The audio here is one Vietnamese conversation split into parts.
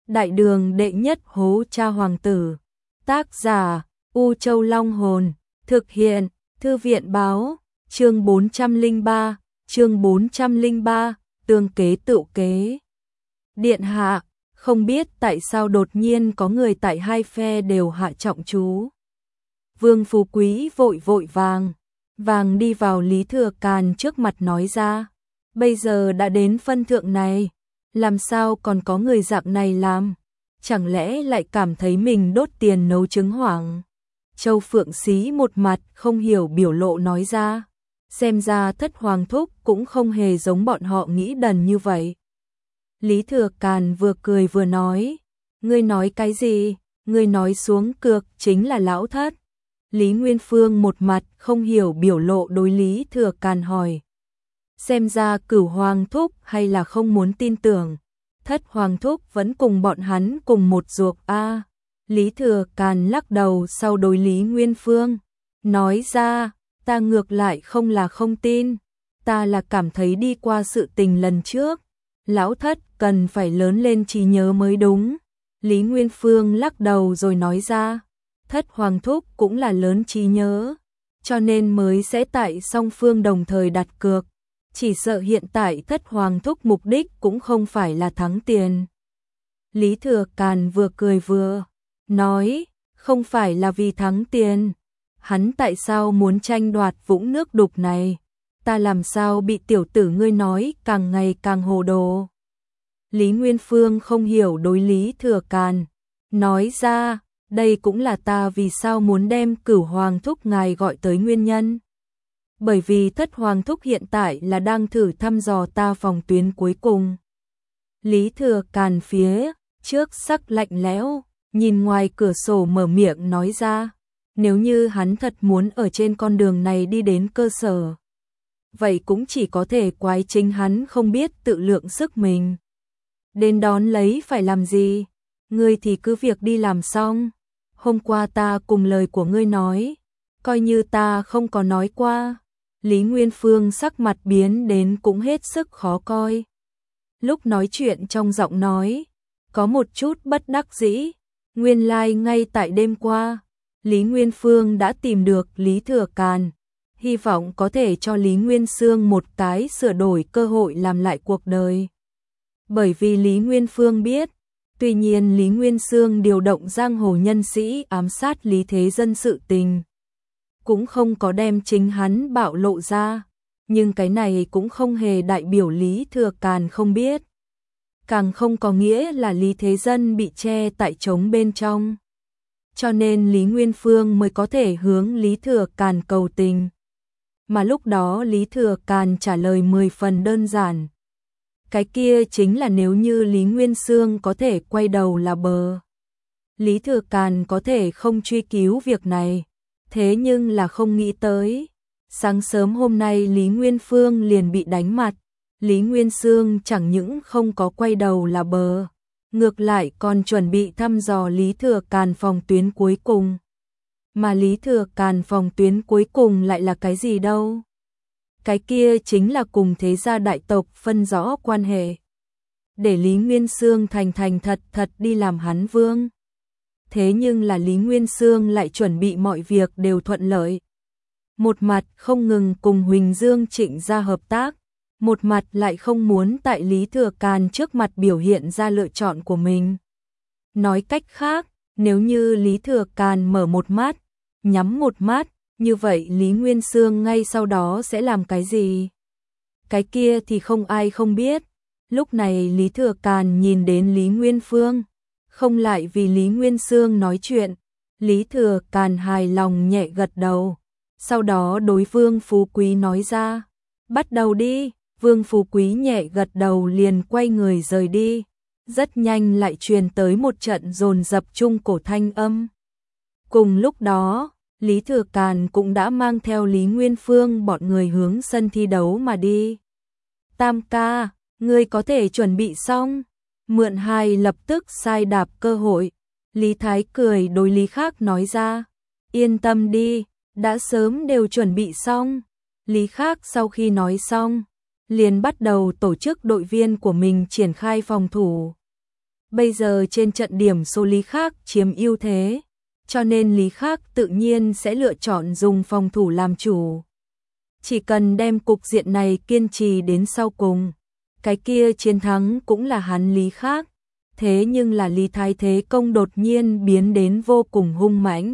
Đại đường đệ nhất hố cha hoàng tử. Tác giả U Châu Long Hồn. Thực hiện Thư viện báo. Chương 403, tương kế tựu kế. Điện hạ, không biết tại sao đột nhiên có người tại hai phe đều hạ trọng chú. Vương Phú Quý vội vàng đi vào Lý Thừa Càn trước mặt nói ra. Bây giờ đã đến phân thượng này, làm sao còn có người dạng này làm? Chẳng lẽ lại cảm thấy mình đốt tiền nấu trứng hoảng? Châu Phượng Xí một mặt không hiểu biểu lộ nói ra. Xem ra Thất Hoàng thúc cũng không hề giống bọn họ nghĩ đần như vậy. Lý Thừa Càn vừa cười vừa nói. Ngươi nói cái gì? Ngươi nói xuống cược chính là lão thất. Lý Nguyên Phương một mặt không hiểu biểu lộ đối Lý Thừa Càn hỏi. Xem ra Cửu Hoàng thúc hay là không muốn tin tưởng. Thất Hoàng thúc vẫn cùng bọn hắn cùng một ruột a. Lý Thừa Càn lắc đầu sau đối Lý Nguyên Phương. Nói ra, ta ngược lại không là không tin. Ta là cảm thấy đi qua sự tình lần trước. Lão thất cần phải lớn lên trí nhớ mới đúng. Lý Nguyên Phương lắc đầu rồi nói ra. Thất Hoàng thúc cũng là lớn trí nhớ. Cho nên mới sẽ tại song phương đồng thời đặt cược. Chỉ sợ hiện tại Thất Hoàng thúc mục đích cũng không phải là thắng tiền. Lý Thừa Càn vừa cười vừa nói, không phải là vì thắng tiền. Hắn tại sao muốn tranh đoạt vũng nước đục này? Ta làm sao bị tiểu tử ngươi nói càng ngày càng hồ đồ? Lý Nguyên Phương không hiểu đối Lý Thừa Càn. Nói ra, đây cũng là ta vì sao muốn đem Cửu Hoàng thúc ngài gọi tới nguyên nhân. Bởi vì Thất Hoàng thúc hiện tại là đang thử thăm dò ta phòng tuyến cuối cùng. Lý Thừa Càn phía trước sắc lạnh lẽo, nhìn ngoài cửa sổ mở miệng nói ra. Nếu như hắn thật muốn ở trên con đường này đi đến cơ sở, vậy cũng chỉ có thể quái chính hắn không biết tự lượng sức mình. Đến đón lấy phải làm gì? Ngươi thì cứ việc đi làm xong. Hôm qua ta cùng lời của ngươi nói, coi như ta không có nói qua. Lý Nguyên Phương sắc mặt biến đến cũng hết sức khó coi. Lúc nói chuyện trong giọng nói, có một chút bất đắc dĩ. Nguyên lai ngay tại đêm qua, Lý Nguyên Phương đã tìm được Lý Thừa Càn. Hy vọng có thể cho Lý Nguyên Sương một cái sửa đổi cơ hội làm lại cuộc đời. Bởi vì Lý Nguyên Phương biết, tuy nhiên Lý Nguyên Sương điều động giang hồ nhân sĩ ám sát Lý Thế Dân sự tình, cũng không có đem chính hắn bạo lộ ra, nhưng cái này cũng không hề đại biểu Lý Thừa Càn không biết. Càng không có nghĩa là Lý Thế Dân bị che tại trống bên trong. Cho nên Lý Nguyên Phương mới có thể hướng Lý Thừa Càn cầu tình. Mà lúc đó Lý Thừa Càn trả lời 10 phần đơn giản. Cái kia chính là nếu như Lý Nguyên Sương có thể quay đầu là bờ. Lý Thừa Càn có thể không truy cứu việc này. Thế nhưng là không nghĩ tới. Sáng sớm hôm nay Lý Nguyên Phương liền bị đánh mặt. Lý Nguyên Sương chẳng những không có quay đầu là bờ, ngược lại còn chuẩn bị thăm dò Lý Thừa Càn phòng tuyến cuối cùng. Mà Lý Thừa Càn phòng tuyến cuối cùng lại là cái gì đâu? Cái kia chính là cùng thế gia đại tộc phân rõ quan hệ. Để Lý Nguyên Sương thành thật đi làm hắn vương. Thế nhưng là Lý Nguyên Sương lại chuẩn bị mọi việc đều thuận lợi. Một mặt không ngừng cùng Huỳnh Dương Trịnh gia hợp tác. Một mặt lại không muốn tại Lý Thừa Càn trước mặt biểu hiện ra lựa chọn của mình. Nói cách khác, nếu như Lý Thừa Càn mở một mắt, nhắm một mắt, như vậy Lý Nguyên Sương ngay sau đó sẽ làm cái gì? Cái kia thì không ai không biết. Lúc này Lý Thừa Càn nhìn đến Lý Nguyên Phương, không lại vì Lý Nguyên Sương nói chuyện. Lý Thừa Càn hài lòng nhẹ gật đầu. Sau đó đối Vương Phú Quý nói ra, bắt đầu đi. Vương Phú Quý nhẹ gật đầu liền quay người rời đi. Rất nhanh lại truyền tới một trận dồn dập chung cổ thanh âm. Cùng lúc đó, Lý Thừa Càn cũng đã mang theo Lý Nguyên Phương bọn người hướng sân thi đấu mà đi. Tam ca, ngươi có thể chuẩn bị xong. Mượn hai lập tức sai đạp cơ hội. Lý Thái cười đối Lý Khác nói ra. Yên tâm đi, đã sớm đều chuẩn bị xong. Lý Khác sau khi nói xong, liền bắt đầu tổ chức đội viên của mình triển khai phòng thủ. Bây giờ trên trận điểm số Lý Khắc chiếm ưu thế, cho nên Lý Khắc tự nhiên sẽ lựa chọn dùng phòng thủ làm chủ. Chỉ cần đem cục diện này kiên trì đến sau cùng, cái kia chiến thắng cũng là hắn Lý Khắc. Thế nhưng là Lý Thái thế công đột nhiên biến đến vô cùng hung mãnh.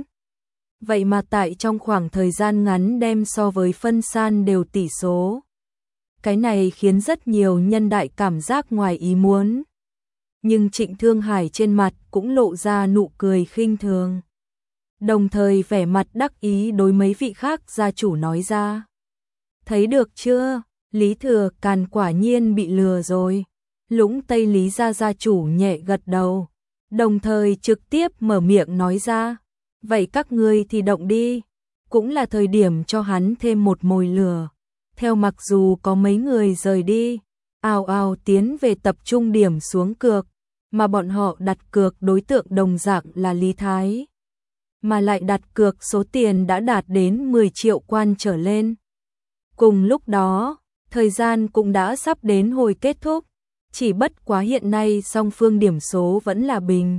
Vậy mà tại trong khoảng thời gian ngắn đem so với phân san đều tỷ số. Cái này khiến rất nhiều nhân đại cảm giác ngoài ý muốn. Nhưng Trịnh Thương Hải trên mặt cũng lộ ra nụ cười khinh thường. Đồng thời vẻ mặt đắc ý đối mấy vị khác gia chủ nói ra. Thấy được chưa, Lý Thừa Càn quả nhiên bị lừa rồi. Lũng Tây Lý gia gia chủ nhẹ gật đầu, đồng thời trực tiếp mở miệng nói ra. Vậy các ngươi thì động đi, cũng là thời điểm cho hắn thêm một mồi lửa. Theo mặc dù có mấy người rời đi, ào ào tiến về tập trung điểm xuống cược, mà bọn họ đặt cược đối tượng đồng dạng là Lý Thái. Mà lại đặt cược số tiền đã đạt đến 10 triệu quan trở lên. Cùng lúc đó, thời gian cũng đã sắp đến hồi kết thúc, chỉ bất quá hiện nay song phương điểm số vẫn là bình.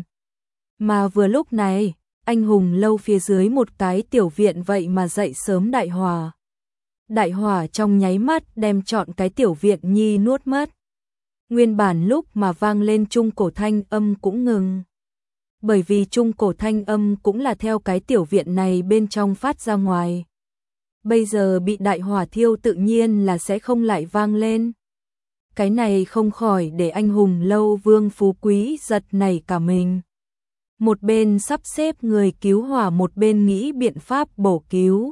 Mà vừa lúc này, anh hùng lâu phía dưới một cái tiểu viện vậy mà dậy sớm đại hỏa. Đại hỏa trong nháy mắt đem trọn cái tiểu viện nhi nuốt mất. Nguyên bản lúc mà vang lên trung cổ thanh âm cũng ngừng. Bởi vì trung cổ thanh âm cũng là theo cái tiểu viện này bên trong phát ra ngoài. Bây giờ bị đại hỏa thiêu tự nhiên là sẽ không lại vang lên. Cái này không khỏi để anh hùng lâu Vương Phú Quý giật nảy cả mình. Một bên sắp xếp người cứu hỏa, một bên nghĩ biện pháp bổ cứu.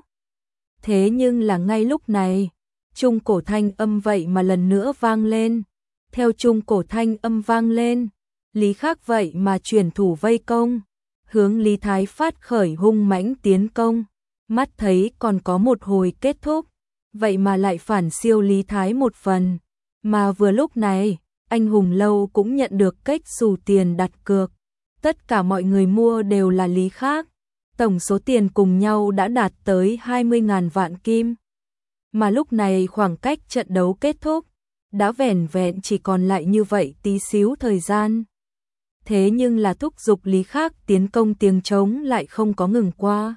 Thế nhưng là ngay lúc này, trung cổ thanh âm vậy mà lần nữa vang lên. Theo trung cổ thanh âm vang lên, Lý Khắc vậy mà chuyển thủ vây công, hướng Lý Thái phát khởi hung mãnh tiến công. Mắt thấy còn có một hồi kết thúc, vậy mà lại phản siêu Lý Thái một phần. Mà vừa lúc này, anh hùng lâu cũng nhận được cách xù tiền đặt cược. Tất cả mọi người mua đều là Lý Khắc. Tổng số tiền cùng nhau đã đạt tới 20.000 vạn kim. Mà lúc này khoảng cách trận đấu kết thúc, đã vẻn vẹn chỉ còn lại như vậy tí xíu thời gian. Thế nhưng là thúc giục Lý Khắc tiến công tiếng trống lại không có ngừng qua.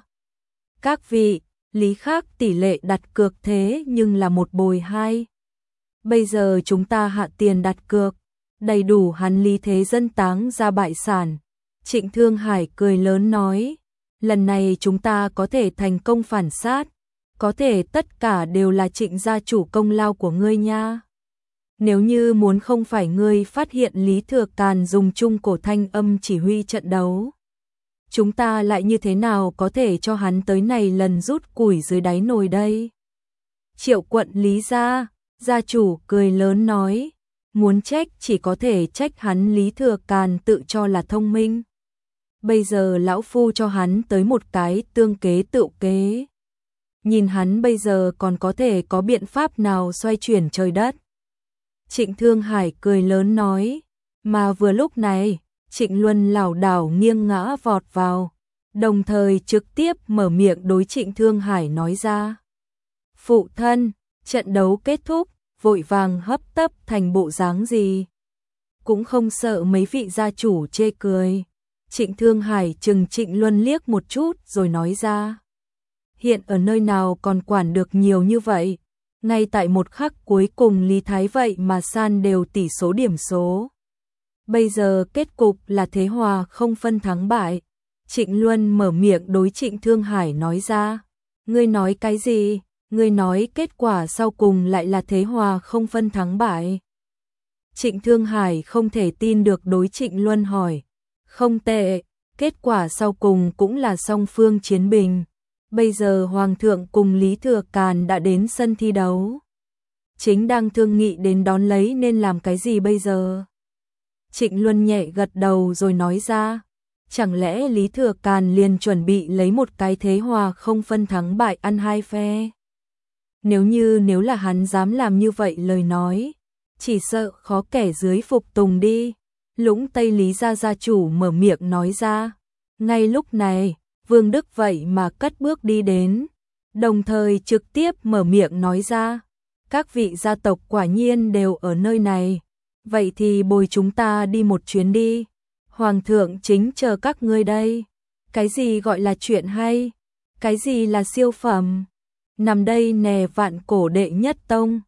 Các vị, Lý Khắc tỷ lệ đặt cược thế nhưng là 1/2. Bây giờ chúng ta hạ tiền đặt cược, đầy đủ hắn Lý thế dân táng ra bại sản. Trịnh Thương Hải cười lớn nói, lần này chúng ta có thể thành công phản sát, có thể tất cả đều là Trịnh gia chủ công lao của ngươi nha. Nếu như muốn không phải ngươi phát hiện Lý Thừa Càn dùng trung cổ thanh âm chỉ huy trận đấu, chúng ta lại như thế nào có thể cho hắn tới này lần rút củi dưới đáy nồi đây? Triệu quận Lý gia, gia chủ cười lớn nói, muốn trách chỉ có thể trách hắn Lý Thừa Càn tự cho là thông minh. Bây giờ lão phu cho hắn tới một cái tương kế tựu kế. Nhìn hắn bây giờ còn có thể có biện pháp nào xoay chuyển trời đất. Trịnh Thương Hải cười lớn nói, mà vừa lúc này, Trịnh Luân lảo đảo nghiêng ngã vọt vào, đồng thời trực tiếp mở miệng đối Trịnh Thương Hải nói ra. Phụ thân, trận đấu kết thúc, vội vàng hấp tấp thành bộ dáng gì? Cũng không sợ mấy vị gia chủ chê cười. Trịnh Thương Hải chừng Trịnh Luân liếc một chút rồi nói ra. Hiện ở nơi nào còn quản được nhiều như vậy? Ngay tại một khắc cuối cùng Lý Thái vậy mà san đều tỷ số điểm số. Bây giờ kết cục là thế hòa không phân thắng bại. Trịnh Luân mở miệng đối Trịnh Thương Hải nói ra. Ngươi nói cái gì? Ngươi nói kết quả sau cùng lại là thế hòa không phân thắng bại. Trịnh Thương Hải không thể tin được đối Trịnh Luân hỏi. Không tệ, kết quả sau cùng cũng là song phương chiến bình. Bây giờ Hoàng thượng cùng Lý Thừa Càn đã đến sân thi đấu. Chính đang thương nghị đến đón lấy nên làm cái gì bây giờ? Trịnh Luân nhẹ gật đầu rồi nói ra. Chẳng lẽ Lý Thừa Càn liền chuẩn bị lấy một cái thế hòa không phân thắng bại ăn hai phe? Nếu là hắn dám làm như vậy lời nói, chỉ sợ khó kẻ dưới phục tùng đi. Lũng Tây Lý gia gia chủ mở miệng nói ra. Ngay lúc này, Vương Đức vậy mà cất bước đi đến, đồng thời trực tiếp mở miệng nói ra. Các vị gia tộc quả nhiên đều ở nơi này, vậy thì bồi chúng ta đi một chuyến đi. Hoàng thượng chính chờ các ngươi đây. Cái gì gọi là chuyện hay? Cái gì là siêu phẩm? Nằm đây nè, vạn cổ đệ nhất tông.